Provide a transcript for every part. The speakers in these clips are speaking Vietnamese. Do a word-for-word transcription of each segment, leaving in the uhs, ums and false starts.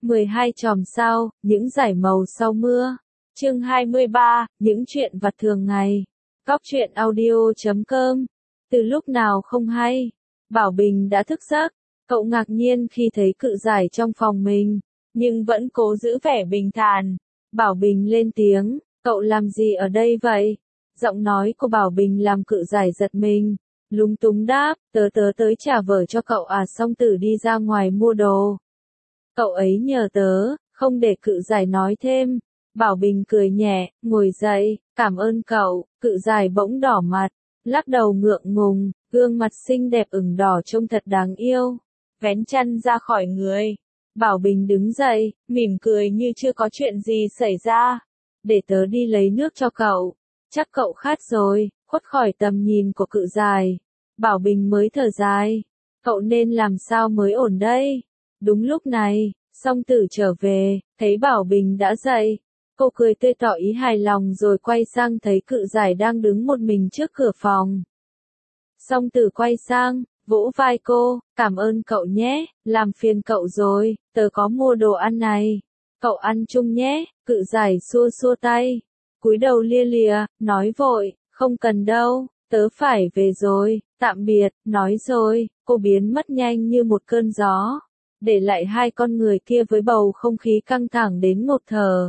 mười hai chòm sao, những dải màu sau mưa. Chương hai mươi ba, những chuyện vặt thường ngày. Góc truyện audio chấm com. Từ lúc nào không hay, Bảo Bình đã thức giấc. Cậu ngạc nhiên khi thấy cự giải trong phòng mình, nhưng vẫn cố giữ vẻ bình thản. Bảo Bình lên tiếng, cậu làm gì ở đây vậy? Giọng nói của Bảo Bình làm cự giải giật mình, lúng túng đáp, tớ tớ tới trả vở cho cậu à. Song Tử đi ra ngoài mua đồ. Cậu ấy nhờ tớ, không để cự giải nói thêm. Bảo Bình cười nhẹ, ngồi dậy, cảm ơn cậu. Cự giải bỗng đỏ mặt, lắc đầu ngượng ngùng, gương mặt xinh đẹp ửng đỏ trông thật đáng yêu. Vén chăn ra khỏi người. Bảo Bình đứng dậy, mỉm cười như chưa có chuyện gì xảy ra. Để tớ đi lấy nước cho cậu. Chắc cậu khát rồi. Khuất khỏi tầm nhìn của cự giải, Bảo Bình mới thở dài. Cậu nên làm sao mới ổn đây? Đúng lúc này, Song Tử trở về, thấy Bảo Bình đã dậy. Cô cười tươi tỏ ý hài lòng rồi quay sang thấy cự giải đang đứng một mình trước cửa phòng. Song Tử quay sang, vỗ vai cô, cảm ơn cậu nhé, làm phiền cậu rồi, tớ có mua đồ ăn này. Cậu ăn chung nhé. Cự giải xua xua tay, cúi đầu lia lịa, nói vội, không cần đâu, tớ phải về rồi, tạm biệt. Nói rồi, cô biến mất nhanh như một cơn gió, để lại hai con người kia với bầu không khí căng thẳng đến ngộp thở.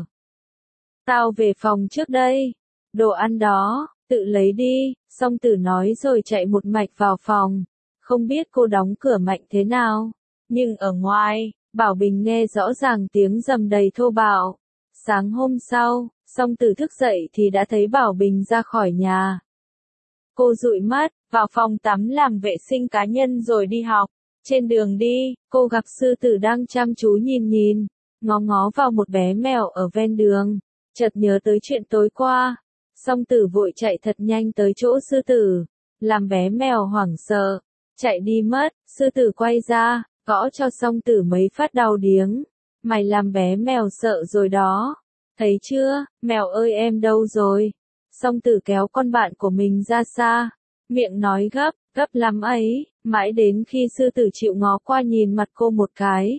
Tao về phòng trước đây, đồ ăn đó, tự lấy đi. Song Tử nói rồi chạy một mạch vào phòng. Không biết cô đóng cửa mạnh thế nào, nhưng ở ngoài, Bảo Bình nghe rõ ràng tiếng rầm đầy thô bạo. Sáng hôm sau, Song Tử thức dậy thì đã thấy Bảo Bình ra khỏi nhà. Cô dụi mắt, vào phòng tắm làm vệ sinh cá nhân rồi đi học. Trên đường đi, cô gặp sư tử đang chăm chú nhìn nhìn, ngó ngó vào một bé mèo ở ven đường. Chợt nhớ tới chuyện tối qua. Song Tử vội chạy thật nhanh tới chỗ sư tử, làm bé mèo hoảng sợ, chạy đi mất. Sư tử quay ra, gõ cho Song Tử mấy phát đau điếng. Mày làm bé mèo sợ rồi đó. Thấy chưa, mèo ơi em đâu rồi? Song Tử kéo con bạn của mình ra xa, miệng nói gấp, gấp lắm ấy, mãi đến khi sư tử chịu ngó qua nhìn mặt cô một cái.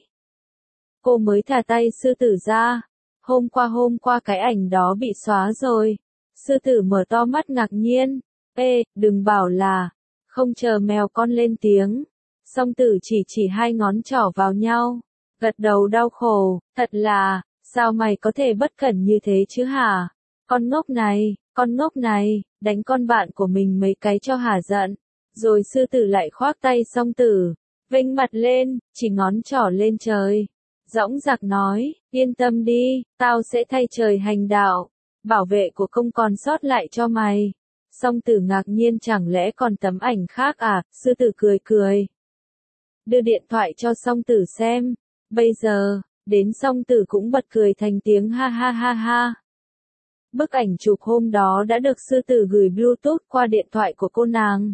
Cô mới thả tay sư tử ra. Hôm qua hôm qua cái ảnh đó bị xóa rồi. Sư tử mở to mắt ngạc nhiên. Ê, đừng bảo là. Không chờ mèo con lên tiếng. Song Tử chỉ chỉ hai ngón trỏ vào nhau. Gật đầu đau khổ, thật là, sao mày có thể bất cẩn như thế chứ hả? Con ngốc này, con ngốc này, đánh con bạn của mình mấy cái cho hả giận. Rồi sư tử lại khoác tay Song Tử, vênh mặt lên, chỉ ngón trỏ lên trời. Dõng dạc nói, yên tâm đi, tao sẽ thay trời hành đạo, bảo vệ của công còn sót lại cho mày. Song Tử ngạc nhiên, chẳng lẽ còn tấm ảnh khác à? Sư tử cười cười, đưa điện thoại cho Song Tử xem. Bây giờ, đến Song Tử cũng bật cười thành tiếng ha ha ha ha. Bức ảnh chụp hôm đó đã được sư tử gửi Bluetooth qua điện thoại của cô nàng.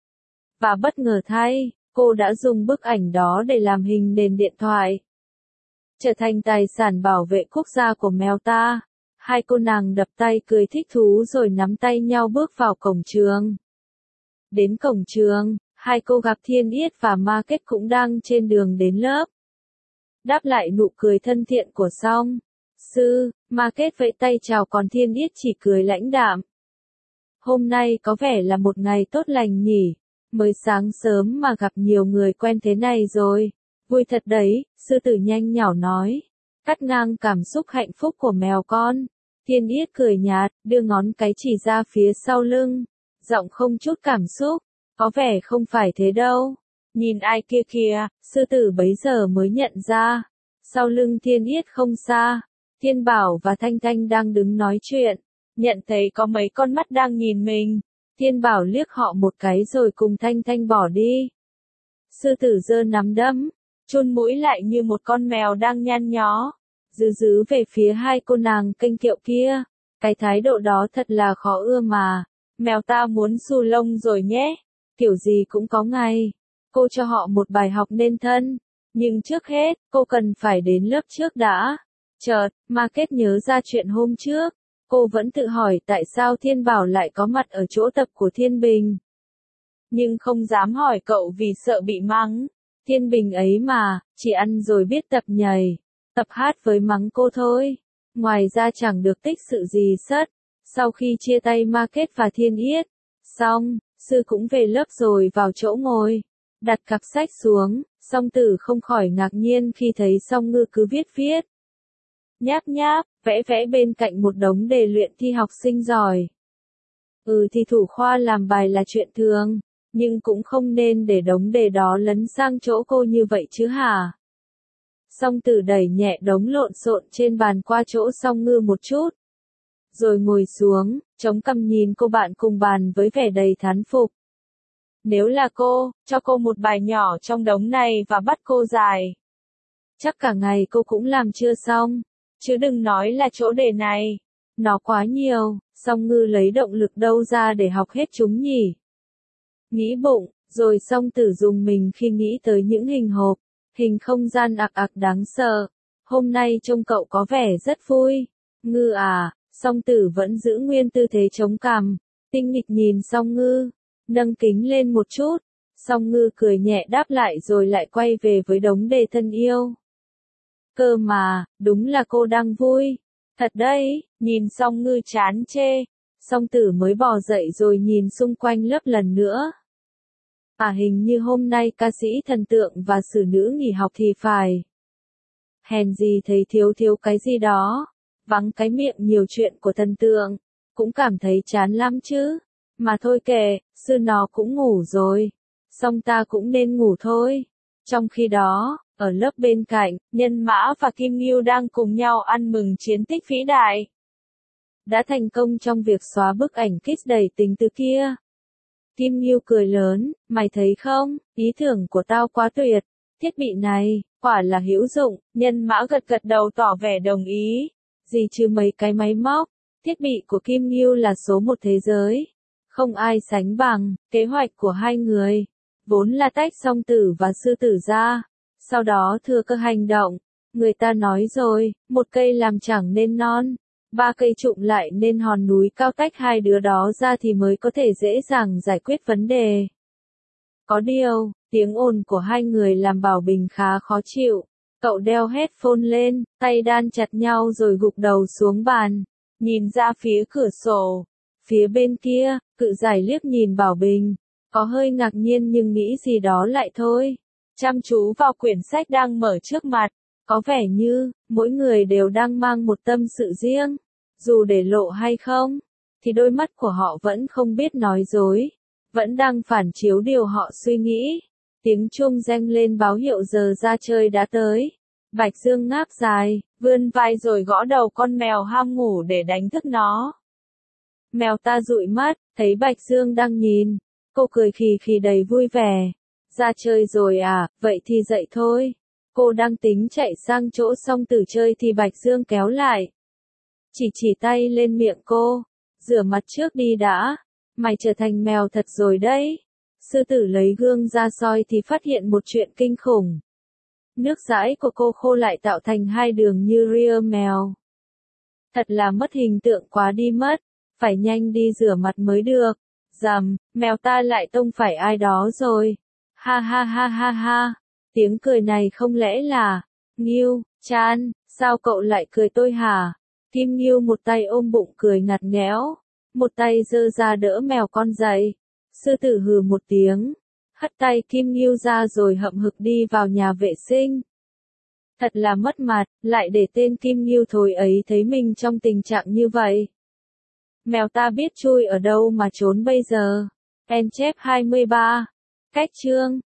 Và bất ngờ thay, cô đã dùng bức ảnh đó để làm hình nền điện thoại, trở thành tài sản bảo vệ quốc gia của mèo ta. Hai cô nàng đập tay cười thích thú rồi nắm tay nhau bước vào cổng trường. Đến cổng trường, hai cô gặp Thiên Yết và Ma Kết cũng đang trên đường đến lớp. Đáp lại nụ cười thân thiện của Song Sư, Ma Kết vẫy tay chào, còn Thiên Yết chỉ cười lãnh đạm. Hôm nay có vẻ là một ngày tốt lành nhỉ, mới sáng sớm mà gặp nhiều người quen thế này rồi. Vui thật đấy, sư tử nhanh nhảu nói, cắt ngang cảm xúc hạnh phúc của mèo con. Thiên Yết cười nhạt, đưa ngón cái chỉ ra phía sau lưng, giọng không chút cảm xúc, có vẻ không phải thế đâu. Nhìn ai kia kìa, sư tử bấy giờ mới nhận ra, sau lưng Thiên Yết không xa, Thiên Bảo và Thanh Thanh đang đứng nói chuyện. Nhận thấy có mấy con mắt đang nhìn mình, Thiên Bảo liếc họ một cái rồi cùng Thanh Thanh bỏ đi. Sư tử giơ nắm đấm, chôn mũi lại như một con mèo đang nhăn nhó, dứ dứ về phía hai cô nàng kênh kiệu kia. Cái thái độ đó thật là khó ưa mà. Mèo ta muốn xù lông rồi nhé. Kiểu gì cũng có ngày cô cho họ một bài học nên thân. Nhưng trước hết, cô cần phải đến lớp trước đã. Chợt, Ma Kết nhớ ra chuyện hôm trước. Cô vẫn tự hỏi tại sao Thiên Bảo lại có mặt ở chỗ tập của Thiên Bình. Nhưng không dám hỏi cậu vì sợ bị mắng. Thiên Bình ấy mà, chỉ ăn rồi biết tập nhảy. tập hát với mắng cô thôi. Ngoài ra chẳng được tích sự gì sất. Sau khi chia tay Ma Kết và Thiên Yết, xong, sư cũng về lớp rồi vào chỗ ngồi, đặt cặp sách xuống, Song Tử không khỏi ngạc nhiên khi thấy Song Ngư cứ viết viết. Nháp nháp, vẽ vẽ bên cạnh một đống đề luyện thi học sinh giỏi. Ừ thì thủ khoa làm bài là chuyện thường, nhưng cũng không nên để đống đề đó lấn sang chỗ cô như vậy chứ hả? Song Tử đẩy nhẹ đống lộn xộn trên bàn qua chỗ Song Ngư một chút. Rồi ngồi xuống, chống cằm nhìn cô bạn cùng bàn với vẻ đầy thán phục. Nếu là cô, cho cô một bài nhỏ trong đống này và bắt cô giải. Chắc cả ngày cô cũng làm chưa xong, chứ đừng nói là chỗ đề này. Nó quá nhiều, Song Ngư lấy động lực đâu ra để học hết chúng nhỉ? Nghĩ bụng, rồi Song Tử dùng mình khi nghĩ tới những hình hộp, hình không gian ạc ạc đáng sợ. Hôm nay trông cậu có vẻ rất vui. Ngư à, Song Tử vẫn giữ nguyên tư thế chống cằm, tinh nghịch nhìn Song Ngư, nâng kính lên một chút. Song Ngư cười nhẹ đáp lại rồi lại quay về với đống đề thân yêu. Cơ mà, đúng là cô đang vui. Thật đấy, nhìn Song Ngư chán chê. Song Tử mới bò dậy rồi nhìn xung quanh lớp lần nữa. À hình như hôm nay ca sĩ thần tượng và xử nữ nghỉ học thì phải. Hèn gì thấy thiếu thiếu cái gì đó. Vắng cái miệng nhiều chuyện của thần tượng. Cũng cảm thấy chán lắm chứ. Mà thôi kệ, sư nó cũng ngủ rồi. Xong ta cũng nên ngủ thôi. Trong khi đó, ở lớp bên cạnh, Nhân Mã và Kim Ngưu đang cùng nhau ăn mừng chiến tích vĩ đại. Đã thành công trong việc xóa bức ảnh kiss đầy tình từ kia. Kim Ngưu cười lớn, mày thấy không, ý tưởng của tao quá tuyệt. Thiết bị này, quả là hữu dụng. Nhân Mã gật gật đầu tỏ vẻ đồng ý. Gì chứ mấy cái máy móc, thiết bị của Kim Ngưu là số một thế giới. Không ai sánh bằng. Kế hoạch của hai người vốn là tách Song Tử và Sư Tử ra, sau đó thừa cơ hành động. Người ta nói rồi, một cây làm chẳng nên non, ba cây trụm lại nên hòn núi cao, tách hai đứa đó ra thì mới có thể dễ dàng giải quyết vấn đề. Có điều, tiếng ồn của hai người làm Bảo Bình khá khó chịu. Cậu đeo headphone lên, tay đan chặt nhau rồi gục đầu xuống bàn, nhìn ra phía cửa sổ. Phía bên kia, Cự Giải liếc nhìn Bảo Bình, có hơi ngạc nhiên nhưng nghĩ gì đó lại thôi. Chăm chú vào quyển sách đang mở trước mặt, có vẻ như, mỗi người đều đang mang một tâm sự riêng. Dù để lộ hay không, thì đôi mắt của họ vẫn không biết nói dối, vẫn đang phản chiếu điều họ suy nghĩ. Tiếng chuông reng lên báo hiệu giờ ra chơi đã tới. Bạch Dương ngáp dài, vươn vai rồi gõ đầu con mèo ham ngủ để đánh thức nó. Mèo ta dụi mắt, thấy Bạch Dương đang nhìn. Cô cười khì khì đầy vui vẻ. Ra chơi rồi à, vậy thì dậy thôi. Cô đang tính chạy sang chỗ Song Tử chơi thì Bạch Dương kéo lại. Chỉ chỉ tay lên miệng cô. Rửa mặt trước đi đã. Mày trở thành mèo thật rồi đấy. Sư Tử lấy gương ra soi thì phát hiện một chuyện kinh khủng. Nước dãi của cô khô lại tạo thành hai đường như ria mèo. Thật là mất hình tượng quá đi mất. Phải nhanh đi rửa mặt mới được. Dầm, mèo ta lại tông phải ai đó rồi. Ha ha ha ha ha. Tiếng cười này không lẽ là Ngưu, Chan, sao cậu lại cười tôi hả? Kim Ngưu một tay ôm bụng cười ngặt nghẽo, một tay giơ ra đỡ mèo con dậy. Sư Tử hừ một tiếng, hất tay Kim Ngưu ra rồi hậm hực đi vào nhà vệ sinh. Thật là mất mặt, lại để tên Kim Ngưu thối ấy thấy mình trong tình trạng như vậy. Mèo ta biết chui ở đâu mà trốn bây giờ. En chép hai mươi ba. Cách chương